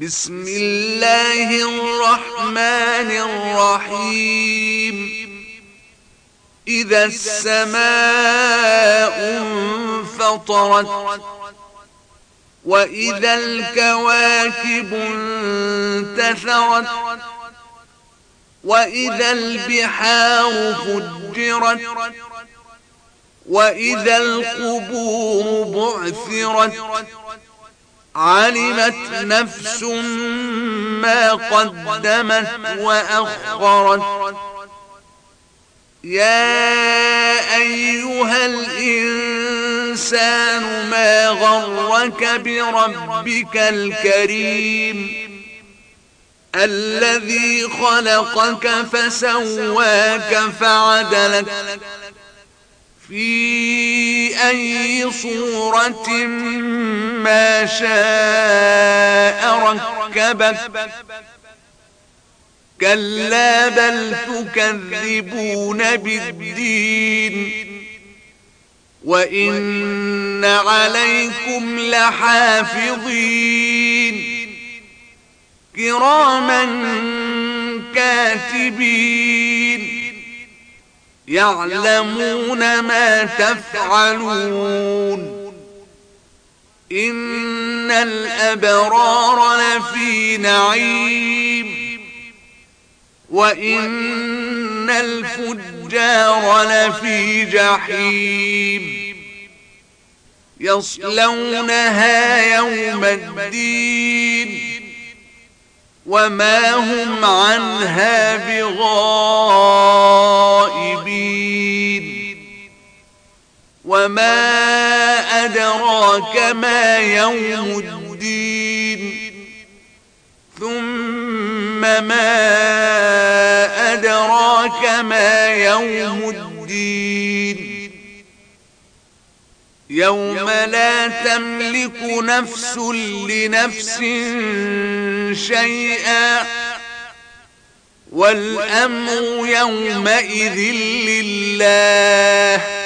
بسم الله الرحمن الرحيم إذا السماء انفطرت وإذا الكواكب انتثرت وإذا البحار فجرت وإذا القبور بعثرت علمت نفس ما قدمت وأخرت يا أيها الإنسان ما غرك بربك الكريم الذي خلقك فسواك فعدلك في أي صورة ما شاء ركبك كلا بل تكذبون بالدين وإن عليكم لحافظين كراما كاتبين يعلمون ما تفعلون إن الأبرار لفي نعيم وإن الفجار لفي جحيم يصلونها يوم الدين وما هم عنها بغائبين وما أدراك ما يوم الدين ثم ما أدراك ما يوم الدين يوم لا تملك نفس لنفس شيئا والأمر يومئذ لله